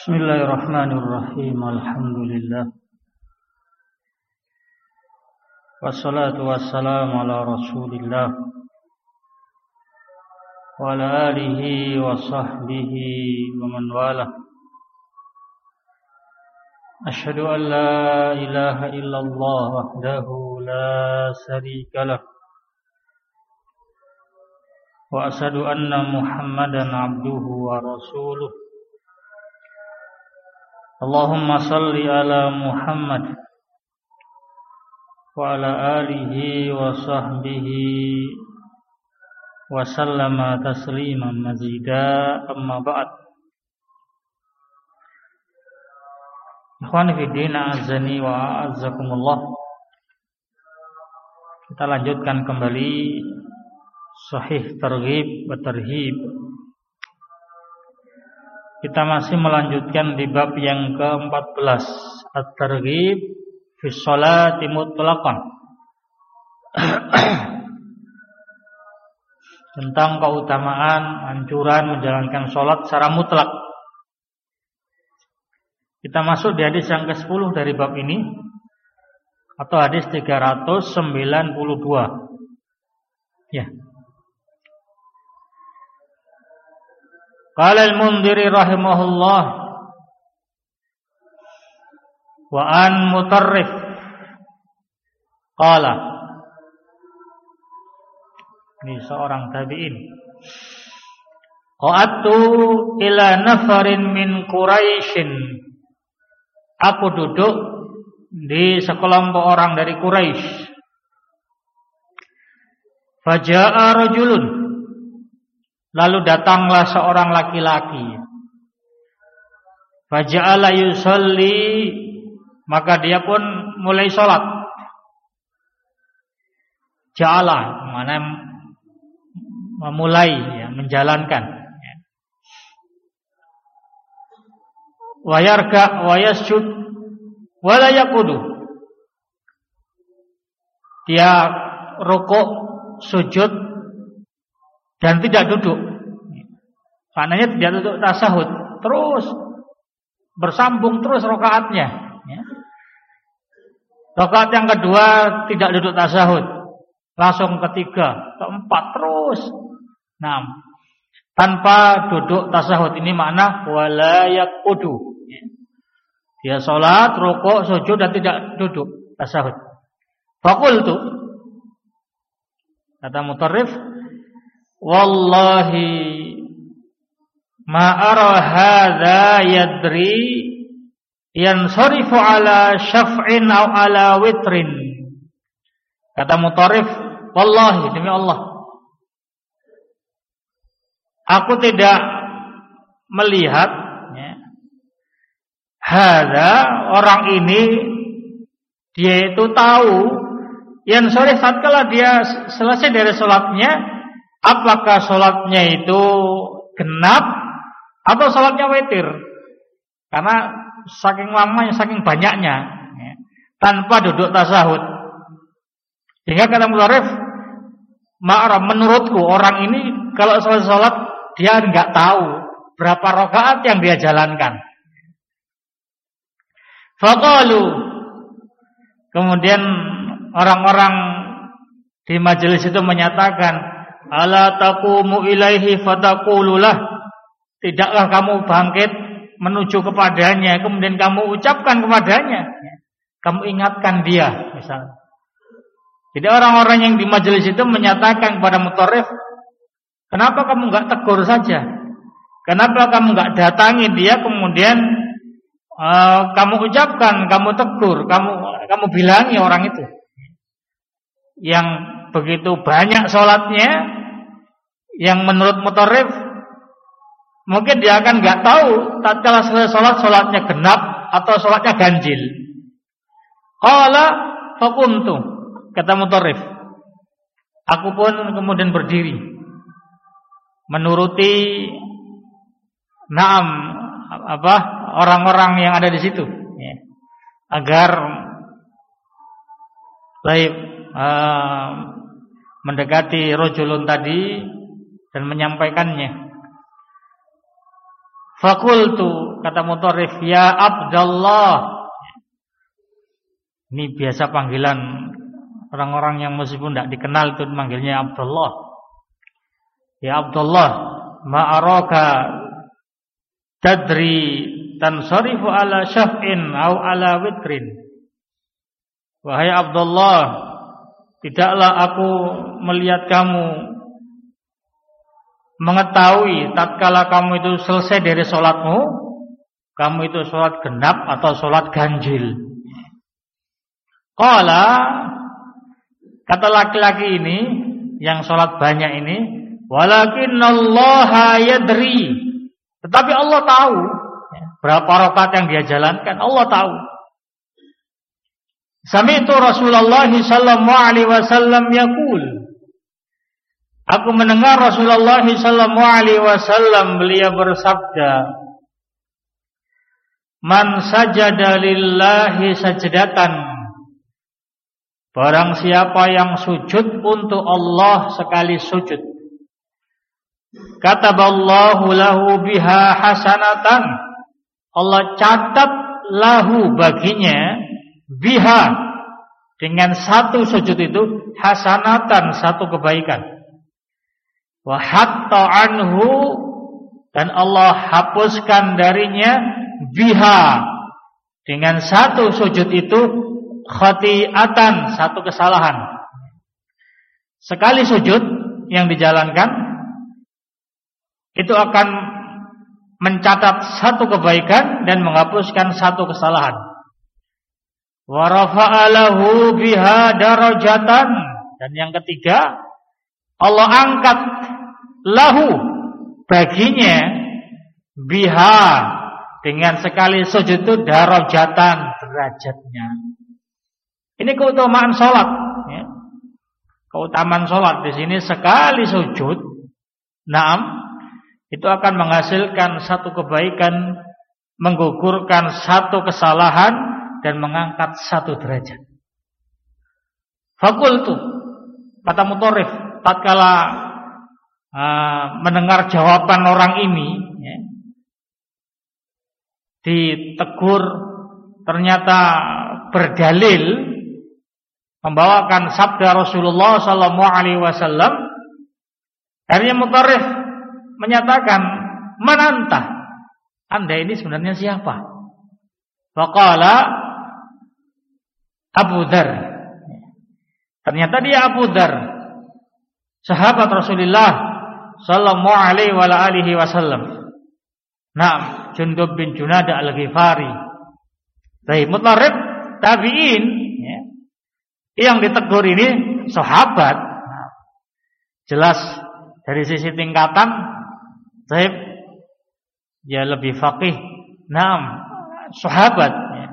Bismillahirrahmanirrahim. Alhamdulillah. Wassalatu wassalamu ala Rasulillah wa ala alihi wa sahbihi wa man walah. Asyhadu an la ilaha illallah wahdahu la syarika lah. Wa asyhadu anna Muhammadan abduhu wa rasuluh. Allahumma salli ala Muhammad wa ala alihi wa sahbihi wa sallama tasliman mazida, amma ba'd. Ikhwani fi din, a'azzani wa a'azzakumullah. Kita lanjutkan kembali Sahih Targhib wa Tarhib. Kita masih melanjutkan di bab yang ke-14, At-Targhib fi sholati mutlaqan. Tentang keutamaan anjuran menjalankan sholat secara mutlak. Kita masuk di hadis yang ke-10 dari bab ini, atau hadis 392. Ya. Qala al-Mundhiri rahimahullah wa an Mutarrif qala, ini seorang tabi'in, qa'adtu ila nafarin min Quraisyin, aku duduk di sekelompok orang dari Quraisy. Faja'a rajulun, lalu datanglah seorang laki-laki. Faja'ala yusalli, maka dia pun mulai sholat. Ja'ala, mana memulai, ya, menjalankan. Wa yarka wa yasjud wa la yaqudu. Dia rukuk, sujud, dan tidak duduk. Maknanya tidak duduk tasahud, terus bersambung terus rakaatnya. Rakaat yang kedua tidak duduk tasahud, langsung ketiga, keempat terus. Nah, tanpa duduk tasahud, ini makna wala yaqudu. Dia salat, rukuk, sujud dan tidak duduk tasahud. Faqultu, kata Mutarrif, wallahi ma ara hadza yadri yansarifu ala syaf'in aw ala witrin. Kata Mutarrif, wallahi, demi Allah, aku tidak melihat, ya, hadza, orang ini, dia itu tahu yansarif, tatkala dia selesai dari salatnya, apakah sholatnya itu genap atau sholatnya witir? Karena saking lamanya, saking banyaknya, ya, tanpa duduk tasahud. Sehingga kata Mutarrif, ma'ara, menurutku orang ini kalau selesai sholat, dia enggak tahu berapa rakaat yang dia jalankan. Faqalu, kemudian orang-orang di majelis itu menyatakan, ala taqumu ilaihi fataqululah, tidakkah kamu bangkit menuju kepadanya, kemudian kamu ucapkan kepadanya, kamu ingatkan dia, misalnya. Jadi orang-orang yang di majelis itu menyatakan kepada Mutarrif, kenapa kamu enggak tegur saja? Kenapa kamu enggak datangi dia, kemudian kamu ucapkan, kamu tegur, kamu bilangi orang itu yang begitu banyak sholatnya, yang menurut Mutarrif mungkin dia akan nggak tahu tatkala selesai sholat, sholatnya genap atau sholatnya ganjil. Qala faqumtu, kata Mutarrif, aku pun kemudian berdiri menuruti orang-orang yang ada di situ, ya, agar baik mendekati rajulun tadi dan menyampaikannya. Fakultu, kata Mutarrif, ya Abdullah. Ini biasa panggilan orang-orang yang meskipun tidak dikenal itu manggilnya Abdullah. Ya Abdullah, ma'araka tadri tansarifu ala syaf'in au ala witrin. Wahai Abdullah, tidaklah aku melihat kamu mengetahui tatkala kamu itu selesai dari sholatmu, kamu itu sholat genap atau sholat ganjil. Qala, kata laki-laki ini yang sholat banyak ini, walakinallaha yadri, tetapi Allah tahu berapa rakaat yang dia jalankan, Allah tahu. Sami'tu Rasulullah sallallahu alaihi wasallam yaqul, aku mendengar Rasulullah sallallahu alaihi wasallam beliau bersabda, man sajada lillahi sajdatan, barang siapa yang sujud untuk Allah sekali sujud, kataballahu lahu biha hasanatan, Allah catat lahu baginya biha dengan satu sujud itu hasanatan, satu kebaikan. Wa hatta anhu, dan Allah hapuskan darinya biha dengan satu sujud itu khati'atan, satu kesalahan. Sekali sujud yang dijalankan itu akan mencatat satu kebaikan dan menghapuskan satu kesalahan. Wa rafa'a lahu biha darajatan, dan yang ketiga Allah angkat lahu baginya biha dengan sekali sujud itu darajatan, derajatnya. Ini keutamaan sholat, ya. Keutamaan sholat di sini sekali sujud, naam, itu akan menghasilkan satu kebaikan, menggugurkan satu kesalahan, dan mengangkat satu derajat. Fakultu, kata Mutarrif, tatkala mendengar jawaban orang ini, ya, ditegur, ternyata berdalil, membawakan sabda Rasulullah sallallahu alaihi wasallam. Akhirnya Mutarrif menyatakan, man anta? Anda ini sebenarnya siapa? Faqala Abu Dzar. Ternyata dia Abu Dzar, sahabat Rasulullah sallallahu alaihi wa alihi wasallam. Naam, Jundub bin Junadah al-Ghifari. Baik, Mutarrif tabi'in, ya. Yang ditegur ini sahabat. Nah, jelas dari sisi tingkatan Taib ya lebih faqih. Naam, sahabat, ya.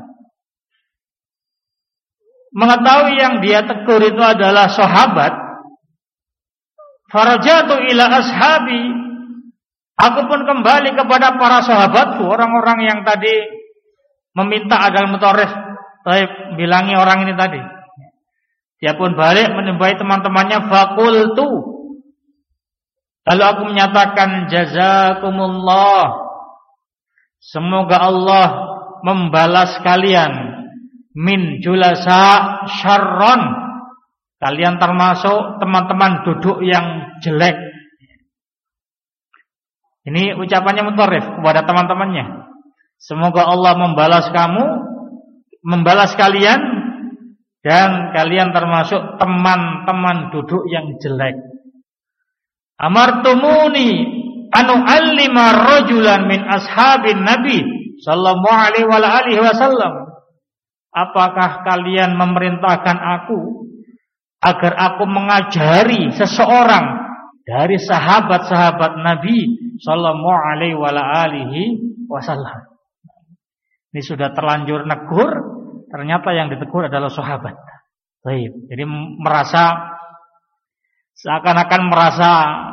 Mengetahui yang dia tegur itu adalah sahabat, farajatu ila ashabi, aku pun kembali kepada para sahabatku, orang-orang yang tadi meminta agar Mutarrif Taib bilangi orang ini tadi. Dia pun balik menyembahi teman-temannya, faqultu, lalu aku menyatakan, jazakumullah, semoga Allah membalas kalian, min julasa syarron, kalian termasuk teman-teman duduk yang jelek. Ini ucapannya Mutarrif kepada teman-temannya, semoga Allah membalas kamu, membalas kalian, dan kalian termasuk teman-teman duduk yang jelek. Amartumuni anu allima rajulan min ashabin nabi sallallahu alaihi wasallam, apakah kalian memerintahkan aku agar aku mengajari seseorang dari sahabat-sahabat Nabi sallallahu alaihi wasallam? Ini sudah terlanjur negur, ternyata yang ditegur adalah sahabat. Baik, jadi merasa seakan-akan merasa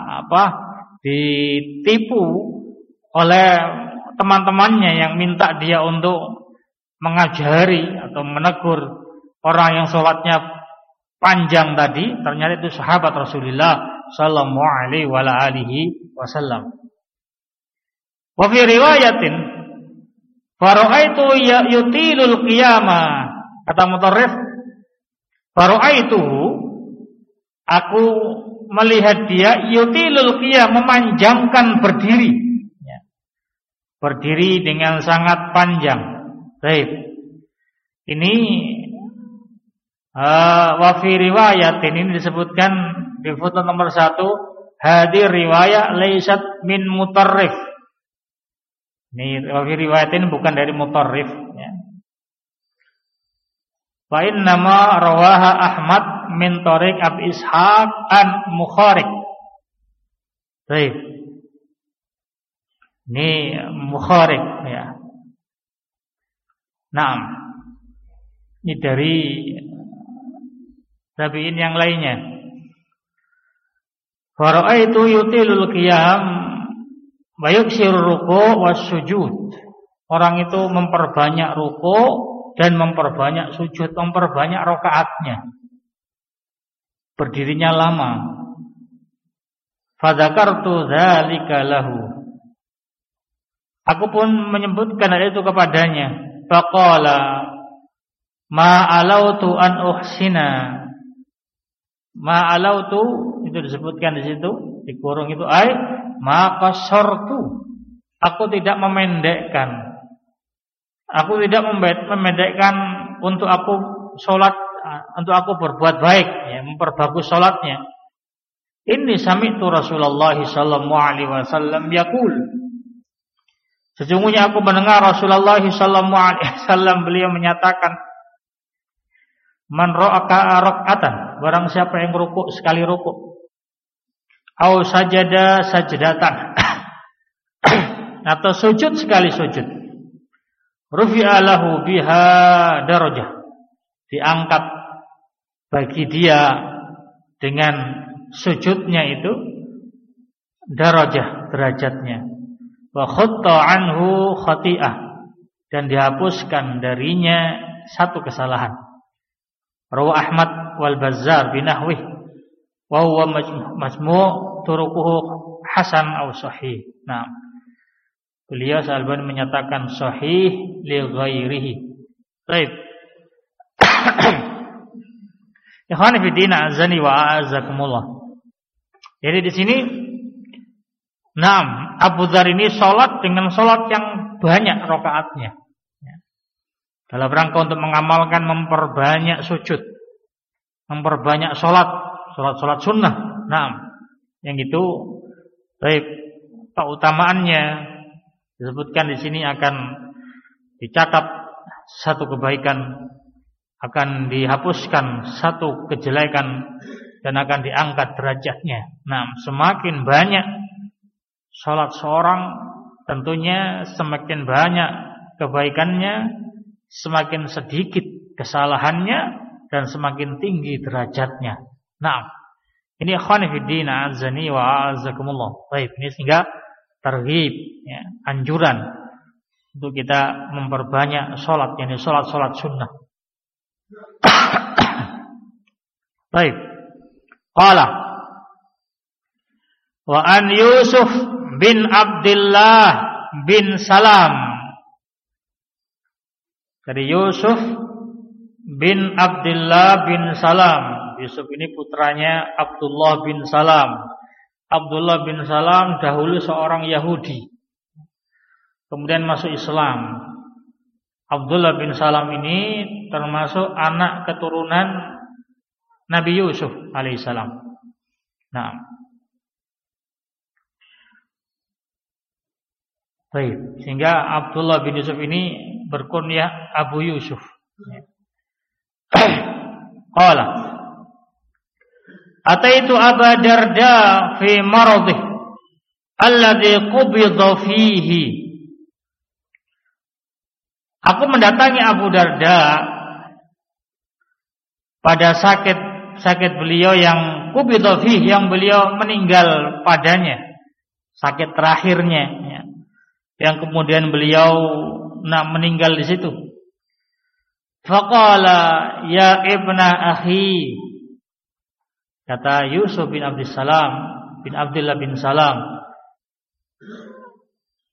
ditipu oleh teman-temannya yang minta dia untuk mengajari atau menegur orang yang sholatnya panjang tadi. Ternyata itu sahabat Rasulullah sallallahu alaihi wasallam. Wa fi riwayatin fara'aitu yutilul qiyama, kata Mutarrif, fara'aitu, aku melihat dia yutilul qiyam, memanjangkan berdiri, berdiri dengan sangat panjang. Baik. Ini wa fi riwayatin, ini disebutkan di footnote nomor 1, hadir riwayat laysat min Mutarrif. Ini wa fi riwayatin bukan dari Mutarrif, ya. Wa innama rawaha Ahmad min tariq Abi Ishaq an Mukhariq. Baik. Ini Mukhariq, ya. Naam. Ini dari tabi'in yang lainnya. Fara'aitu yutilul qiyam wa yuksirur ruku' wassujud. Orang itu memperbanyak ruku' dan memperbanyak sujud, memperbanyak rakaatnya. Berdirinya lama. Fadzakartu dzalika lahu. Aku pun menyebutkan hal itu kepadanya. Faqala ma'alautu an uhsina. Ma'alautu itu disebutkan di situ, di kurung itu, ai maqasartu. Aku tidak memendekkan. Aku tidak memendekkan untuk aku sholat, untuk aku berbuat baik, ya, memperbagus sholatnya. Inni sami'tu Rasulullah sallallahu alaihi wasallam yaqul. Sesungguhnya aku mendengar Rasulullah sallallahu alaihi wasallam beliau menyatakan, man ra'aka rak'atan, barang siapa yang rukuk sekali rukuk, au sajada sajdatan, atau sujud sekali sujud, rufi'a lahu biha darajah, diangkat bagi dia dengan sujudnya itu darajah, derajatnya. Wa khutta anhu khati'ah, dan dihapuskan darinya satu kesalahan. Rawa Ahmad wal Bazzar binahwih wa huwa majmu' turuquhu hasan aw sahih. Nah, beliau Al-Albani menyatakan sahih li ghairihi. Baik. Ikhwan fi din, azani wa a'azakumullah. Jadi di sini, nah, Abu Dzar ini salat dengan salat yang banyak rakaatnya. Dalam rangka untuk mengamalkan memperbanyak sujud, memperbanyak salat sunnah. Nah, yang itu baik, keutamaannya disebutkan di sini akan dicatat satu kebaikan, akan dihapuskan satu kejelekan, dan akan diangkat derajatnya. Nah, semakin banyak salat seorang, tentunya semakin banyak kebaikannya, semakin sedikit kesalahannya, dan semakin tinggi derajatnya. Nah, ini ikhwan fillah azani wa azakumullah. Baik, ini sehingga targhib, ya, anjuran untuk kita memperbanyak salat, yakni salat sunnah. Baik. Qala wa an Yusuf bin Abdullah bin Salam, dari Yusuf bin Abdullah bin Salam. Yusuf ini putranya Abdullah bin Salam. Abdullah bin Salam dahulu seorang Yahudi, kemudian masuk Islam. Abdullah bin Salam ini termasuk anak keturunan Nabi Yusuf alaihissalam. Nah, baik, sehingga Abdullah bin Yusuf ini berkunyah Abu Yusuf. Qala ataitu Aba Darda fi maradih alladhi qubida fihi. Aku mendatangi Abu Darda pada sakit beliau yang qubida fihi, yang beliau meninggal padanya, sakit terakhirnya, ya, yang kemudian beliau meninggal di situ. Faqala ya ibna akhi, kata Yusuf bin Abdullah bin Salam,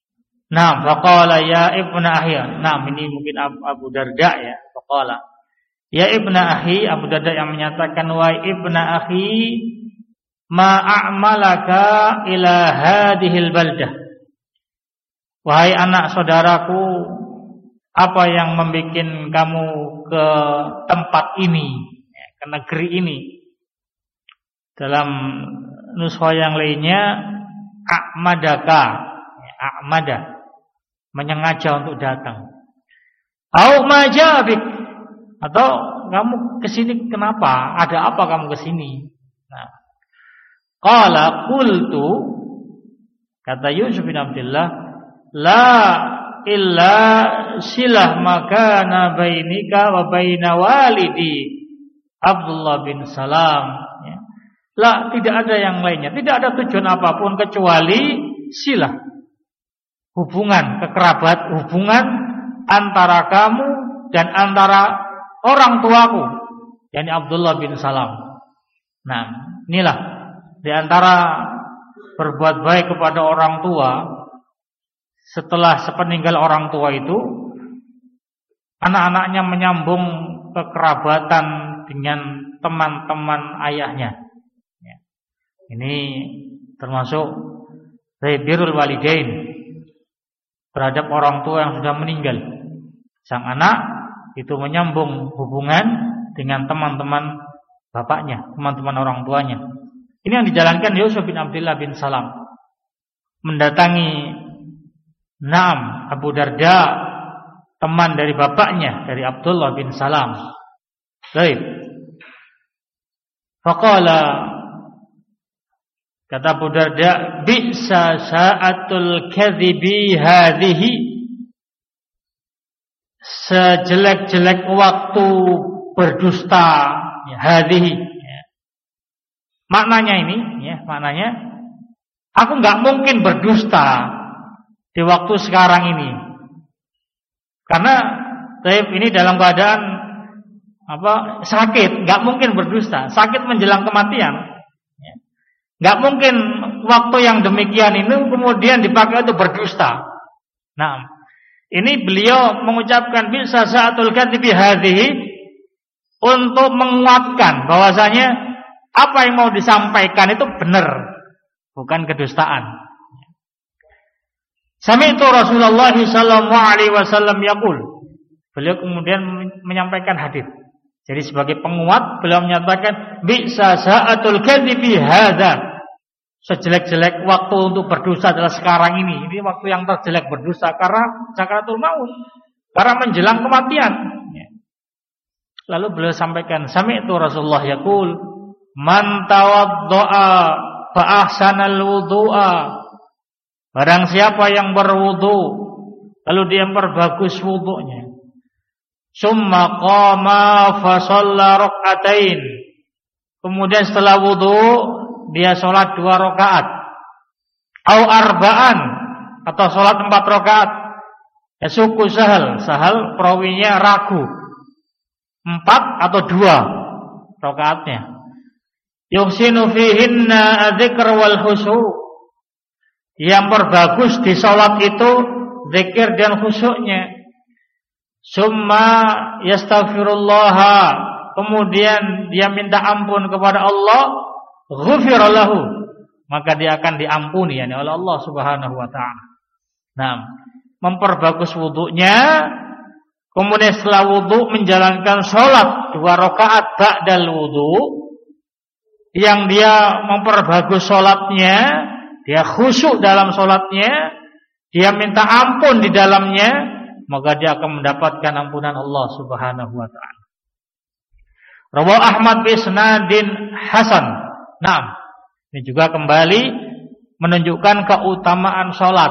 Nah, faqala ya ibna akhi. Nah, ini mungkin Abu Darda ya. Faqala ya ibna akhi, Abu Darda yang menyatakan wa ibna akhi ma a'malaka ila hadhil baldah. Wahai anak saudaraku, apa yang membuat kamu ke tempat ini, ke negeri ini? Dalam nuskha yang lainnya a'madaka, a'mada, menyengaja untuk datang. Au majabik, atau kamu kesini kenapa? Ada apa kamu kesini? Nah, qala qultu, kata Yusuf bin Abdullah, la illa silah makana bainika wa baina walidi Abdullah bin Salam. Ya. La, tidak ada yang lainnya, tidak ada tujuan apapun kecuali silah, hubungan kekerabat, hubungan antara kamu dan antara orang tuaku, yakni Abdullah bin Salam. Nah, inilah di antara berbuat baik kepada orang tua. Setelah sepeninggal orang tua itu, anak-anaknya menyambung kekerabatan dengan teman-teman ayahnya. Ya. Ini termasuk birrul walidain terhadap orang tua yang sudah meninggal. Sang anak itu menyambung hubungan dengan teman-teman bapaknya, teman-teman orang tuanya. Ini yang dijalankan Yusuf bin Abdullah bin Salam, mendatangi Abu Darda, teman dari bapaknya, dari Abdullah bin Salam. Baik. Faqala, kata Abu Darda, bi'sa sa'atul kadhibi hadhihi. Sejelek-jelek waktu berdusta, ya, hadhihi. Ya. Maknanya ini, ya, maknanya aku enggak mungkin berdusta di waktu sekarang ini, karena Taib ini dalam keadaan sakit, nggak mungkin berdusta, sakit menjelang kematian, nggak mungkin waktu yang demikian ini kemudian dipakai untuk berdusta. Nah, ini beliau mengucapkan bisa sa'atul kadhibi hadhihi untuk menguatkan bahwasanya apa yang mau disampaikan itu benar, bukan kedustaan. Sami'tu Rasulullah sallallahu alaihi wasallam yaqul. Beliau kemudian menyampaikan hadis. Jadi sebagai penguat beliau menyatakan bi'sa sa'atul kadhibi hadza. Sejelek-jelek waktu untuk berdosa adalah sekarang ini. Ini waktu yang terjelek berdosa karena sakaratul maut, karena menjelang kematian. Lalu beliau sampaikan, sami'tu Rasulullah yaqul, man tawaddaa fa ahsanal wudu'a. Barang siapa yang berwudu lalu dia memperbagus wudunya, summa qama fa shalla rak'atain, kemudian setelah wudu dia salat 2 rakaat, au arba'an, atau salat 4 rakaat. Ya suku sahal perawinya ragu, 4 atau 2 rakaatnya. Yuhsinu fihinna adzikr wal khusyu'. Yang berbagus di salat itu zikir dan khusyuknya. Summa yastaghfirullah, kemudian dia minta ampun kepada Allah, ghufira lahu, maka dia akan diampuni oleh Allah Subhanahu wa taala. Nah, memperbagus wudunya, kemudian setelah wudu menjalankan salat 2 rakaat ba'dal wudu, yang dia memperbagus salatnya, dia khusyuk dalam sholatnya, dia minta ampun di dalamnya, maka dia akan mendapatkan ampunan Allah Subhanahu wa taala. Rawahu Ahmad bi isnadin hasan. Nah, ini juga kembali menunjukkan keutamaan sholat.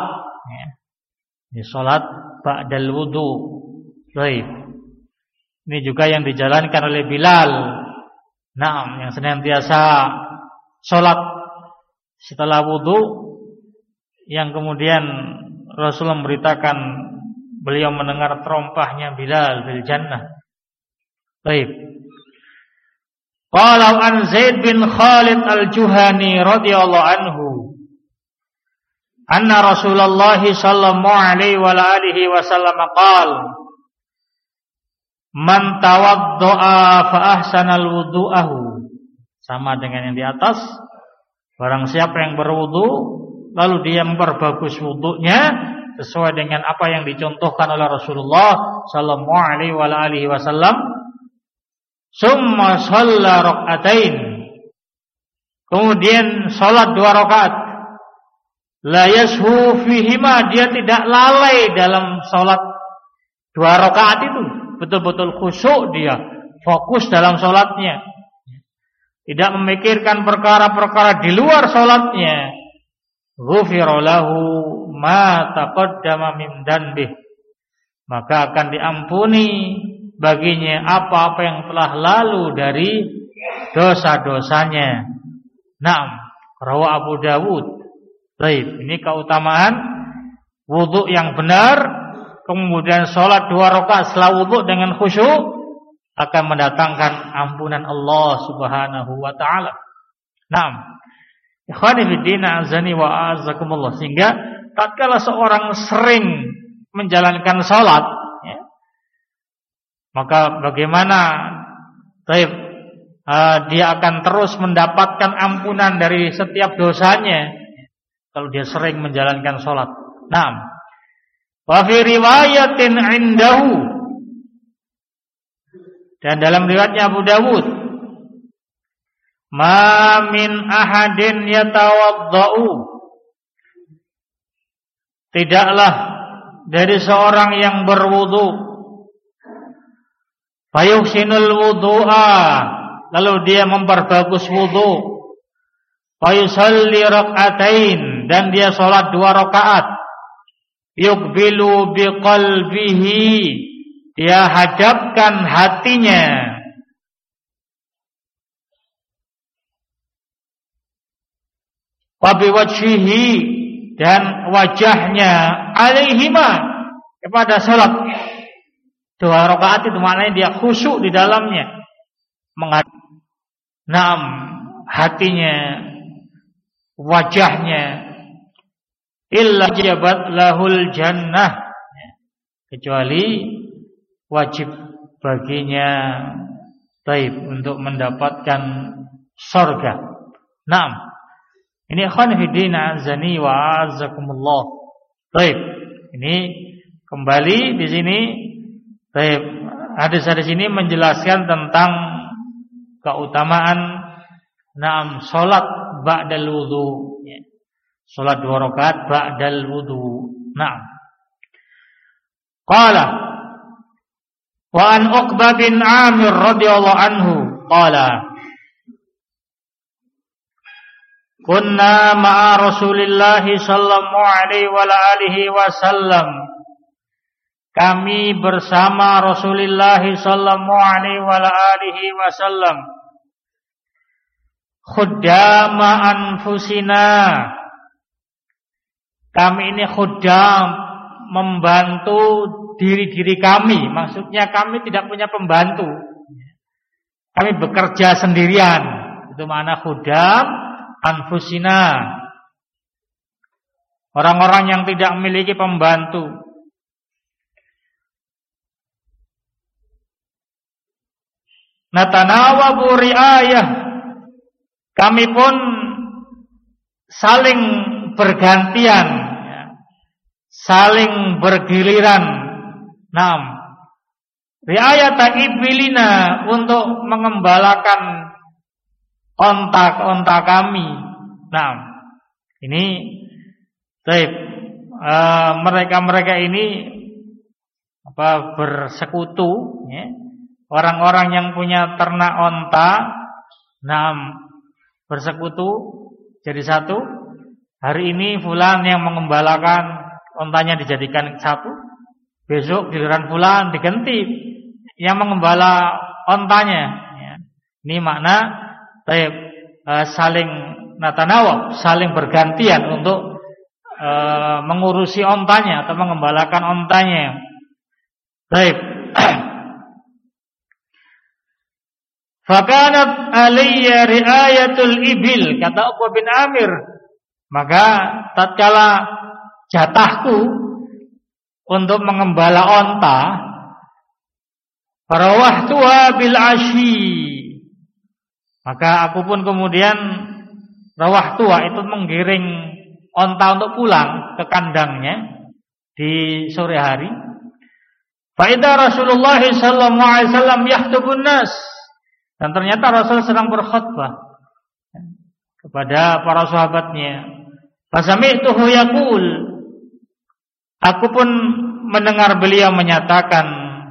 Ini sholat ba'dal wudu. Baik. Ini juga yang dijalankan oleh Bilal. Nah, yang senantiasa sholat setelah wudu, yang kemudian Rasulullah memberitakan beliau mendengar terompahnya Bilal bil jannah. Baik. Qala an Zaid bin Khalid al-Juhani radhiyallahu anhu, anna Rasulullah sallallahu alaihi wa alihi wasallam qala man tawaddo'a fa ahsanal wudu'ahu, sama dengan yang di atas. Barang siapa yang berwudu lalu dia memperbagus wudunya sesuai dengan apa yang dicontohkan oleh Rasulullah sallallahu alaihi wasallam, summa shalla rak'atain, kemudian salat 2 rakaat, la yashu fihima, dia tidak lalai dalam salat 2 rakaat itu, betul-betul khusyuk dia, fokus dalam salatnya, tidak memikirkan perkara-perkara di luar salatnya. Ghufira lahu ma taqaddama min dhanbih, maka akan diampuni baginya apa-apa yang telah lalu dari dosa-dosanya. Naam, rawi Abu Dawud. Baik, ini keutamaan wudu yang benar, kemudian salat 2 rakaat setelah wudu dengan khusyuk akan mendatangkan ampunan Allah Subhanahu wa taala. Naam. Ikhwani fiddin, azani wa azakumullah. Sehingga tatkala seorang sering menjalankan salat, ya, maka bagaimana dia akan terus mendapatkan ampunan dari setiap dosanya kalau dia sering menjalankan salat. Naam. Wa fi riwayatin indahu, dan dalam riwayatnya Abu Dawud, ma min ahadin yatawaddau, tidaklah dari seorang yang berwudu, fayuhsinul wudu'a, lalu dia memperbagus wudu, fayusalli rak'atain, dan dia salat 2 rakaat, yuqbilu biqalbihi, dia hadapkan hatinya, wabiwajhihi, dan wajahnya, alaihima, kepada salat 2 rakaat itu maknanya dia khusyuk di dalamnya, naam, hatinya, wajahnya, illa jabat lahul jannah, kecuali wajib baginya untuk mendapatkan surga. Naam. Ini ikhwan fillah azani wa azakumullah. Baik, ini kembali di sini. Baik, hadis-hadis ini menjelaskan tentang keutamaan salat ba'dal wudu. Salat 2 rakaat ba'dal wudu. Naam. Qala wa an Uqbah bin Amir radhiyallahu anhu qala kunna ma'a Rasulillah sallallahu alaihi wa alihi wasallam, kami bersama Rasulullah sallallahu alaihi wa alihi wasallam, khuddama anfusina, kami ini khuddam, membantu diri-diri kami, maksudnya kami tidak punya pembantu, kami bekerja sendirian, itu makna khuddam anfusina, orang-orang yang tidak memiliki pembantu. Natanawabu riayah, kami pun saling bergantian, saling bergiliran. Naam, riayata ibilina, untuk mengembalakan onta-onta kami. Nah, ini mereka-mereka ini bersekutu, ya. Orang-orang yang punya ternak onta, bersekutu jadi satu. Hari ini fulan yang mengembalakan ontanya dijadikan satu, besok giliran fulan diganti yang mengembala ontanya, ya. Ini makna saling natanawab, saling bergantian untuk mengurusi ontanya atau mengembalakan ontanya. Baik. Fakanat aliyya riayatul ibil, kata Uqbah bin Amir, maka tatkala jatahku untuk mengembala onta, farawahtuha bil asyi, maka aku pun kemudian rawahtuha itu menggiring onta untuk pulang ke kandangnya di sore hari. Fa idza Rasulullah sallallahu alaihi wasallam yahtubun nas, dan ternyata Rasul sedang berkhutbah kepada para sahabatnya. Fasami'tuhu yaqul, aku pun mendengar beliau menyatakan,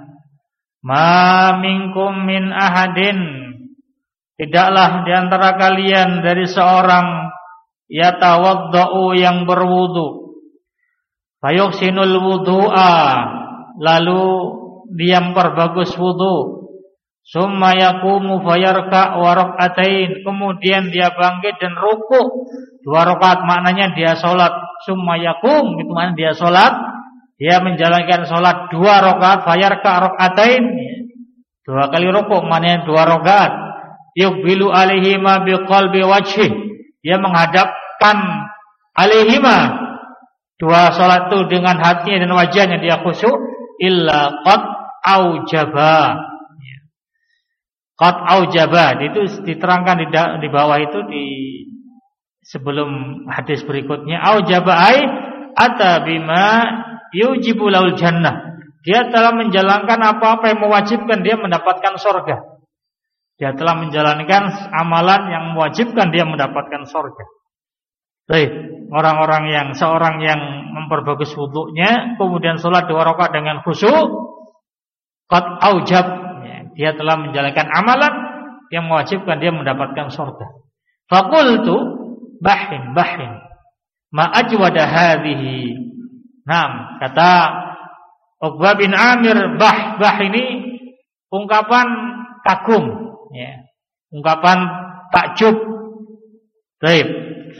ma minkum min ahadin, tidaklah di antara kalian dari seorang yatawaddau yang berwudu, fayuhsinul wudu'a, lalu dia memperbagus wudu, summa yaqumu fayarka wa rak'atain, kemudian dia bangkit dan rukuk 2 rakaat, maknanya dia salat. Summa yaqum itu maknanya dia salat, dia menjalankan salat 2 rakaat, fayarka rak'atain, 2 kali rukuk maknanya 2 rakaat. Yuqbilu alaihima biqalbi wajhi, dia menghadapkan alaihima 2 salat itu dengan hatinya dan wajahnya dia khusyuk. Illa qad aujaba, qad aujaba itu diterangkan di bawah itu di sebelum hadis berikutnya. Aujaba ai ata bima yujibu laul jannah, dia telah menjalankan apa-apa yang mewajibkan dia mendapatkan surga. Dia telah menjalankan amalan yang mewajibkan dia mendapatkan surga. Baik, seorang yang memperbagus wudunya kemudian salat 2 rakaat dengan khusyuk, qad aujab, dia telah menjalankan amalan yang mewajibkan dia mendapatkan surga. Faqultu bahin ma ajwada hadhihi. Naam, kata Uqbah bin Amir, bah ini ungkapan kagum, ya, ungkapan takjub. Baik.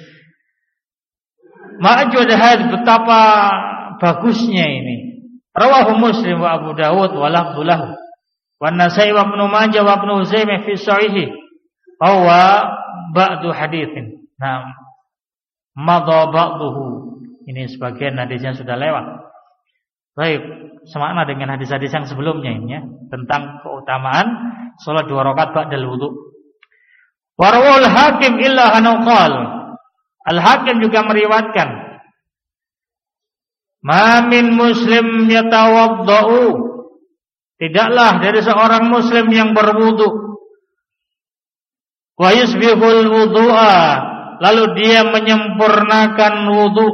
Ma'ajwadahad, betapa bagusnya ini. Rawahu Muslim wa Abu Dawud wa lafzulahu wa Nasai wa Ibnu Majah wa Ibnu Huzaimah fi sahihi wa ba'du haditsin. Nah, madha ba'duhu, ini sebagian hadisnya sudah lewat. Baik, semakna dengan hadis-hadis yang sebelumnya ini ya, tentang keutamaan salat 2 rakaat ba'dal wudu. Wa rawal Hakim illa hanqal, Al-Hakim juga meriwayatkan, ma min muslim yatawaddau, tidaklah dari seorang muslim yang berwudu, wa yusbihul wudu'a, lalu dia menyempurnakan wudu,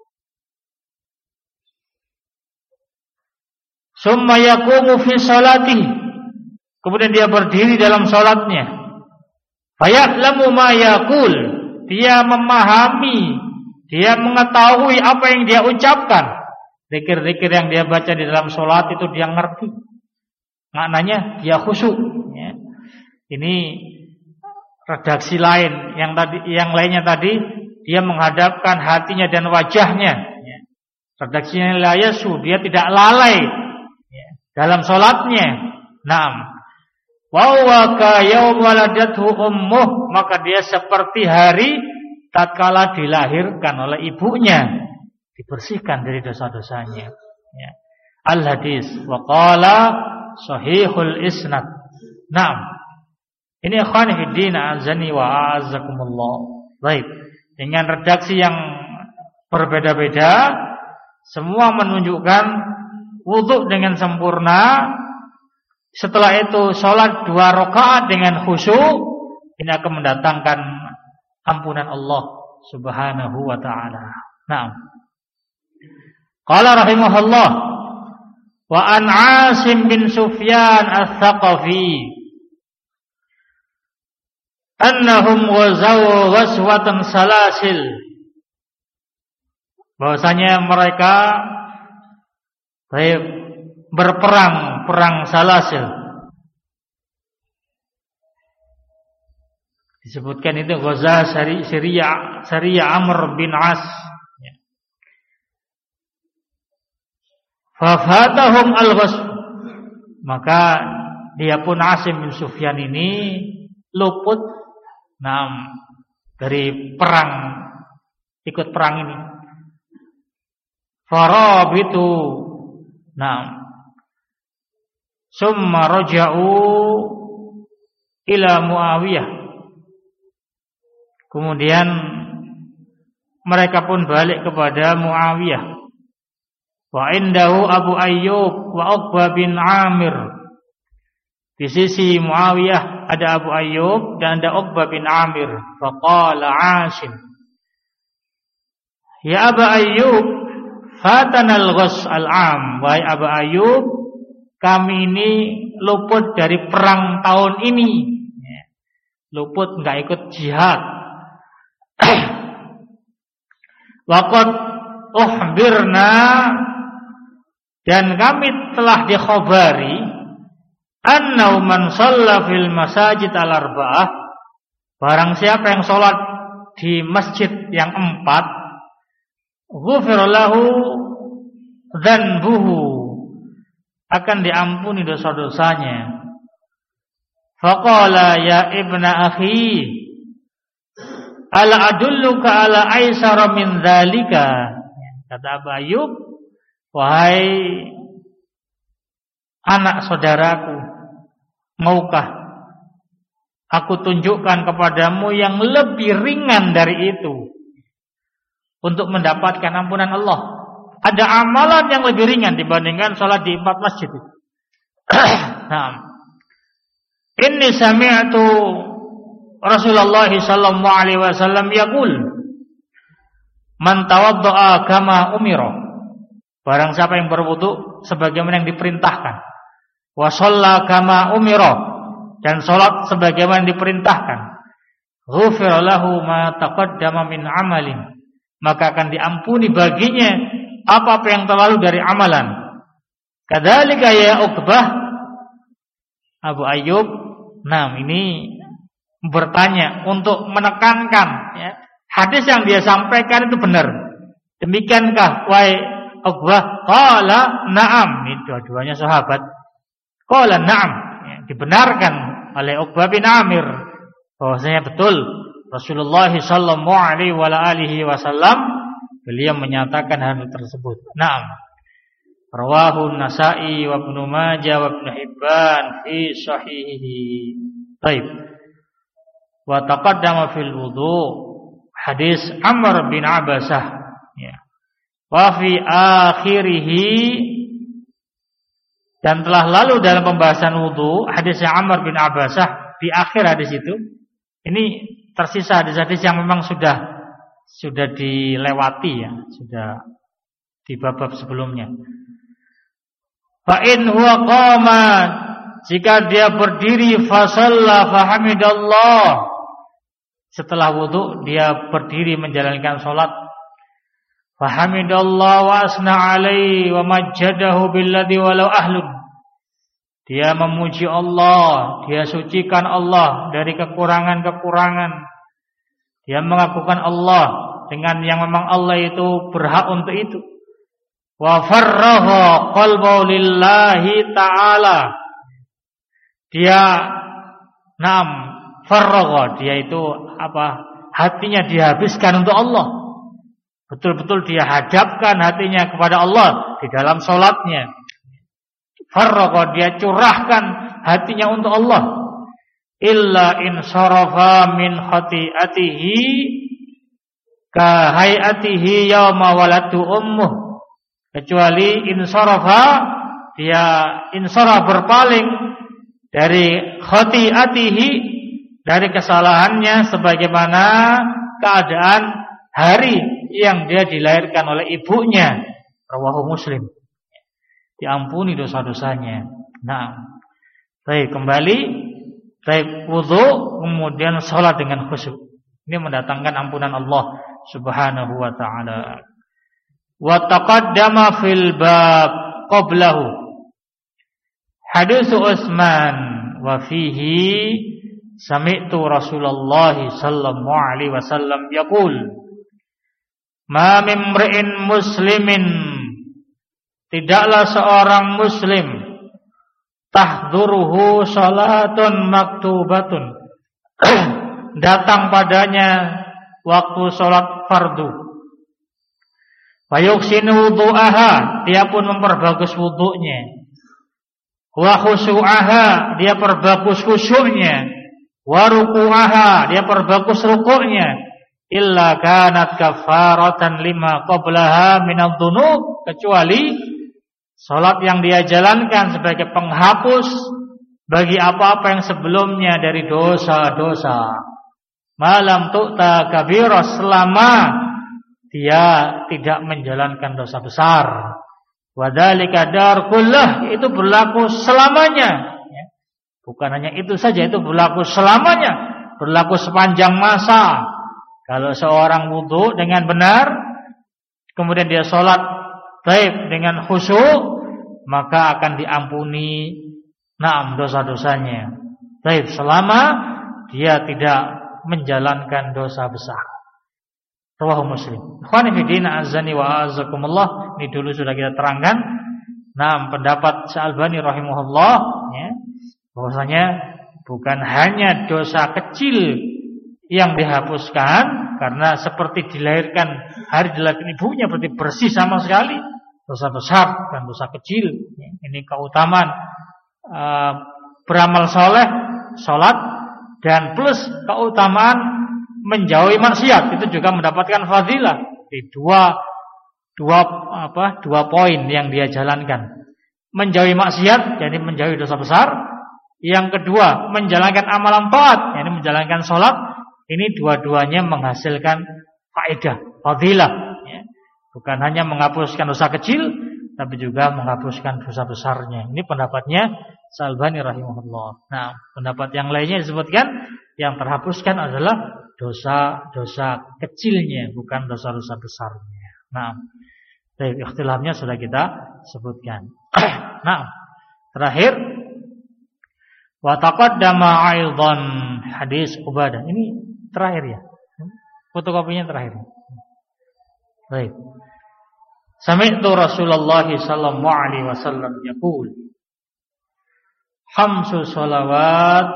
summa yaqumu fi salatihi, kemudian dia berdiri dalam salatnya, fayaklamu ma yaqul, dia memahami, dia mengetahui apa yang dia ucapkan. Zikir-zikir yang dia baca di dalam sholat itu dia ngerti, maknanya dia khusyuk ya. Ini redaksi lain, yang lainnya tadi dia menghadapkan hatinya dan wajahnya ya. Redaksinya la yasu, dia tidak lalai ya, dalam sholatnya. Naam. Wa huwa ka yaum waladathu ummuh, maka dia seperti hari tatkala dilahirkan oleh ibunya, dibersihkan dari dosa-dosanya ya. Al-hadis wa qala sahihul isnad. Naam. Ini ikhwan fiddin azani wa a'azzakumullah. Baik, dengan redaksi yang berbeda-beda, semua menunjukkan wudu dengan sempurna. Setelah itu sholat 2 rakaat dengan khusyuk, ini akan mendatangkan ampunan Allah Subhanahu wa ta'ala. Naam. Qala rahimahullah, wa an Asim bin Sufyan al-Thaqafi annahum ghazaw ghazwatan salasil, bahwasanya mereka berperang, perang salasil. Disebutkan itu Ghaza Syariah Amr bin As. Fafatahum al-ghazw, maka dia pun Asim bin Sufyan ini luput dari perang, ikut perang ini. farabitu. Nah, summa raja'u ila Muawiyah. Kemudian mereka pun balik kepada Muawiyah. Wa indahu Abu Ayyub wa Uqbah bin Amir. Di sisi Muawiyah ada Abu Ayyub dan ada Uqbah bin Amir. Faqala Asim, ya Abu Ayyub, fatana al-ghus al-am. Wahai Abu Ayyub, kami ini luput dari perang tahun ini. Luput, enggak ikut jihad. Waqad ukhbirna, dan kami telah dikhabari, annahu man shalla fil masajid al-arba'ah, barang siapa yang sholat di masjid yang 4, ghufira lahu dzanbuhu, akan diampuni dosa-dosanya. Faqala ya ibna akhi, ala adulluka ala aisara min dzalika. Kata Abu Ayyub, wahai anak saudaraku, maukah aku tunjukkan kepadamu yang lebih ringan dari itu untuk mendapatkan ampunan Allah? Ada amalan yang lebih ringan dibandingkan sholat di 4 masjid. Nah, inni sami'tu Rasulullah sallallahu alaihi wasallam yaqul, man tawaddaa kama umira, barang siapa yang berwudu sebagaimana yang diperintahkan, wa shalla kama umira, dan salat sebagaimana yang diperintahkan, ghufira lahu ma taqaddama min amalin, maka akan diampuni baginya apa-apa yang terlalu dari amalan. Kadzalika ya Uqbah, Abu Ayyub, nah ini bertanya untuk menekankan ya, hadis yang dia sampaikan itu benar. Demikiankah wahai Uqbah? Qala na'am. Ini dua-duanya sahabat. Qala na'am, ya, dibenarkan oleh Uqbah bin Amir bahwasanya betul Rasulullah sallallahu alaihi wasallam beliau menyatakan hal tersebut. Na'am. Rawahu Nasa'i wa Ibnu Majah wa Ibnu Hibban fi sahihihi. Baik. Wa taqaddama fil wudu hadis Amr bin Abasah, ya. Wa fi akhirih, dan telah lalu dalam pembahasan wudu hadisnya Amr bin Abasah di akhir hadis itu. Ini tersisa hadis-hadis yang memang sudah dilewati ya, sudah di bab-bab sebelumnya. Fa in huwa qama, jika dia berdiri, fa shalla fa hamidallah, setelah wudu dia berdiri menjalankan salat, fa hamidallah wa asna alaihi wa majjadahu billadhi walau ahlun, dia memuji Allah, dia sucikan Allah dari kekurangan-kekurangan, dia mengakukan Allah dengan yang memang Allah itu berhak untuk itu. Wa farraha qalbahu lillahi ta'ala, dia farraha, dia itu hatinya dihabiskan untuk Allah. Betul-betul dia hadapkan hatinya kepada Allah di dalam salatnya. Farraha, dia curahkan hatinya untuk Allah. Illa in sarafa min khati'atihi ka hayatihi yauma walatu ummuh, kecuali insarafa, dia insaraf berpaling dari khati'atihi, dari kesalahannya sebagaimana keadaan hari yang dia dilahirkan oleh ibunya. Rawahu Muslim. Diampuni dosa-dosanya. Nah, baik, kembali, baik wudu kemudian salat dengan khusyuk. Ini mendatangkan ampunan Allah Subhanahu wa taala. Wa taqaddama fil bab qablahu hadits Utsman wa fihi sami'tu Rasulullah sallallahu alaihi wasallam yaqul, ma min imri'in muslimin, tidaklah seorang muslim, tahduruhu salatun maktubatun, datang padanya waktu salat fardu, Fayuhsinu wudu'aha, dia pun memperbagus wudu'nya. Wa khusyu'aha, dia perbagus khusyuknya. Wa ruku'aha, dia perbagus rukuknya. Illa kanat kafaratan lima qablaha minadh dhunub, kecuali salat yang dia jalankan sebagai penghapus bagi apa-apa yang sebelumnya dari dosa-dosa. Malam tu'ta kabirah, selama dia tidak menjalankan dosa besar. Wadzalika dar kullah, itu berlaku selamanya. Bukan hanya itu saja, itu berlaku selamanya, berlaku sepanjang masa. Kalau seorang wudu dengan benar, kemudian dia sholat baik dengan khusyuk, maka akan diampuni dosa-dosanya. Baik, selama dia tidak menjalankan dosa besar. Rawahu Muslim. Ikhwani fi din, azani wa azakumullah. Ini dulu sudah kita terangkan. Pendapat Syalbani rahimahullah, ya, bahwasanya bukan hanya dosa kecil yang dihapuskan, karena seperti dilahirkan ibunya berarti bersih sama sekali. Dosa besar dan dosa kecil, ini keutamaan beramal soleh, sholat, dan plus keutamaan menjauhi maksiat, itu juga mendapatkan fadilah. Di dua poin yang dia jalankan. Menjauhi maksiat, jadi menjauhi dosa besar. Yang kedua, menjalankan amalan taat, yakni menjalankan sholat. Ini dua-duanya menghasilkan faedah, fadilah, ya. Bukan hanya menghapuskan dosa kecil, tapi juga menghapuskan dosa besarnya. Ini pendapatnya Syalbani rahimahullah. Pendapat yang lainnya disebutkan yang terhapuskan adalah dosa-dosa kecilnya, bukan dosa-dosa besarnya. Ikhtilafnya sudah kita sebutkan. Terakhir, wa taqaddama aidan hadis Ubadah. Ini terakhir ya. Fotokopinya terakhir. Baik. Sami'tu Rasulullah sallallahu alaihi wasallam yaqul, khamsu shalawat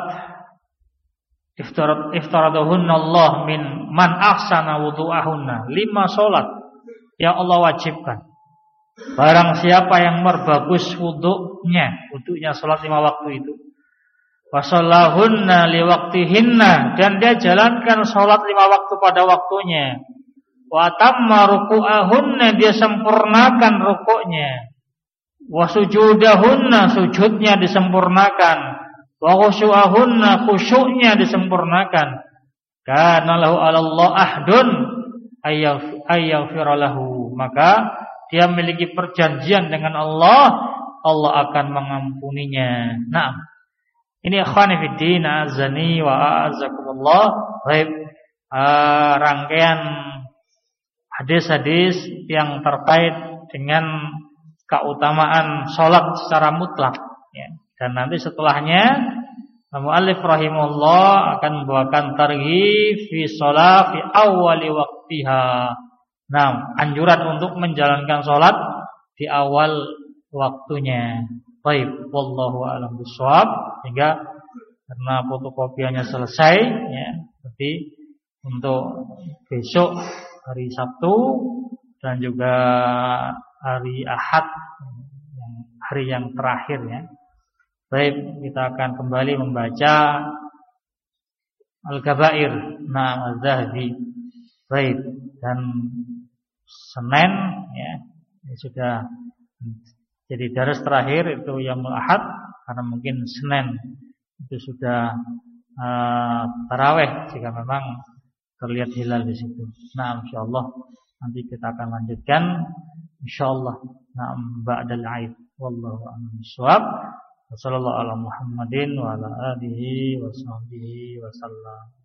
iftaradahunna Allah min man ahsana wudu'ahunna. 5 salat yang Allah wajibkan. Barang siapa yang memperbagus wudunya salat 5 waktu itu. Wasallahunna liwaqtihinna, dan dia jalankan salat 5 waktu pada waktunya. Wa tamma ruku'ahunna, dia sempurnakan rukuknya. Wa sujudahunna, sujudnya disempurnakan. Wa khusyu'ahunna, khusyuknya disempurnakan. Kana lahu 'alallah ahdun ayyaghfira lahu, maka dia memiliki perjanjian dengan Allah, Allah akan mengampuninya. Ini ikhwani fiddin, azani wa azakumullah. Baik, rangkaian hadis-hadis yang terkait dengan keutamaan sholat secara mutlak, ya. Dan nanti setelahnya mu'allif rahimahullah akan membawakan targhib fi sholat fi awwali waqtiha. Anjuran untuk menjalankan sholat di awal waktunya. Baik, wallahu a'lam bishawab. Hingga karena fotokopiannya selesai, ya, berarti untuk besok hari Sabtu dan juga hari Ahad, hari yang terakhir, ya. Baik, kita akan kembali membaca Al-Kabair Al-Zahabi. Baik, dan Senin, ya, ini sudah jadi daras terakhir itu Yaumul Ahad, karena mungkin Senin itu sudah tarawih jika memang terlihat hilal di situ. Insyaallah nanti kita akan lanjutkan insyaallah ba'dal Aid. Wallahu a'lam bishawab. Wassallallahu ala Muhammadin wa ala alihi wa sahbihi wa sallam.